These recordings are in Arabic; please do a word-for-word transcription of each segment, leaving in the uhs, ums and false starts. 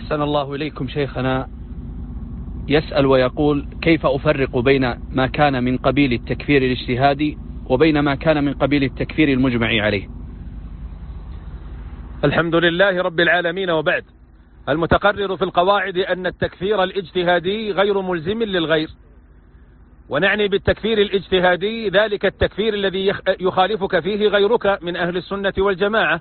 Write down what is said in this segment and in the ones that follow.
أحسن الله إليكم شيخنا. يسأل ويقول: كيف أفرق بين ما كان من قبيل التكفير الاجتهادي وبين ما كان من قبيل التكفير المجمع عليه؟ الحمد لله رب العالمين، وبعد. المتقرر في القواعد أن التكفير الاجتهادي غير ملزم للغير، ونعني بالتكفير الاجتهادي ذلك التكفير الذي يخالفك فيه غيرك من أهل السنة والجماعة،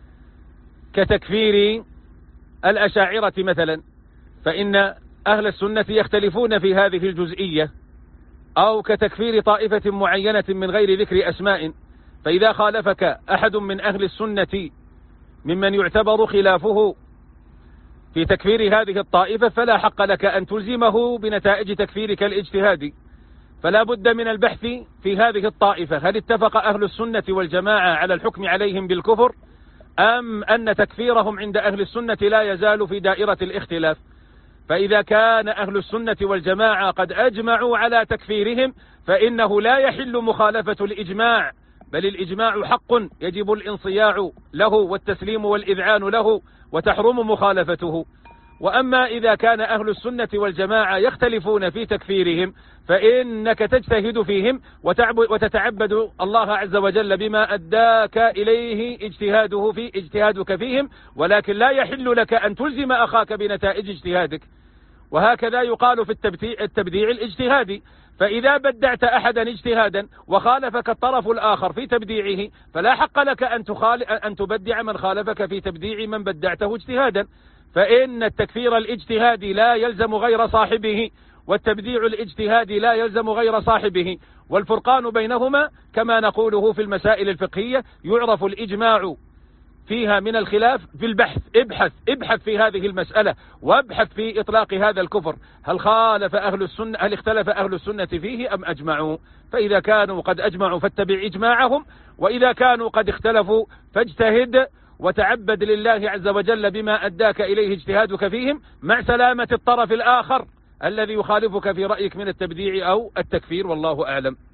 كتكفير الأشاعرة مثلا، فإن أهل السنة يختلفون في هذه الجزئية، أو كتكفير طائفة معينة من غير ذكر أسماء، فإذا خالفك أحد من أهل السنة ممن يعتبر خلافه في تكفير هذه الطائفة فلا حق لك أن تلزمه بنتائج تكفيرك الاجتهادي، فلا بد من البحث في هذه الطائفة: هل اتفق أهل السنة والجماعة على الحكم عليهم بالكفر، أم أن تكفيرهم عند أهل السنة لا يزال في دائرة الاختلاف؟ فإذا كان أهل السنة والجماعة قد أجمعوا على تكفيرهم فإنه لا يحل مخالفة الإجماع، بل الإجماع حق يجب الانصياع له والتسليم والإذعان له، وتحرم مخالفته. وأما إذا كان أهل السنة والجماعة يختلفون في تكفيرهم فإنك تجتهد فيهم وتتعبد الله عز وجل بما أداك إليه اجتهاده في اجتهادك فيهم، ولكن لا يحل لك أن تلزم أخاك بنتائج اجتهادك. وهكذا يقال في التبديع الاجتهادي، فإذا بدعت أحدا اجتهادا وخالفك الطرف الآخر في تبديعه فلا حق لك أن, أن تبدع من خالفك في تبديع من بدعته اجتهادا، فإن التكفير الاجتهادي لا يلزم غير صاحبه، والتبديع الاجتهادي لا يلزم غير صاحبه. والفرقان بينهما كما نقوله في المسائل الفقهية يعرف الإجماع فيها من الخلاف في البحث. ابحث ابحث في هذه المسألة، وابحث في إطلاق هذا الكفر: هل خالف أهل السنة، هل اختلف أهل السنة فيه أم أجمعوا؟ فإذا كانوا قد أجمعوا فاتبع إجماعهم، وإذا كانوا قد اختلفوا فاجتهد وتعبد لله عز وجل بما أداك إليه اجتهادك فيهم، مع سلامة الطرف الآخر الذي يخالفك في رأيك من التبديع أو التكفير، والله أعلم.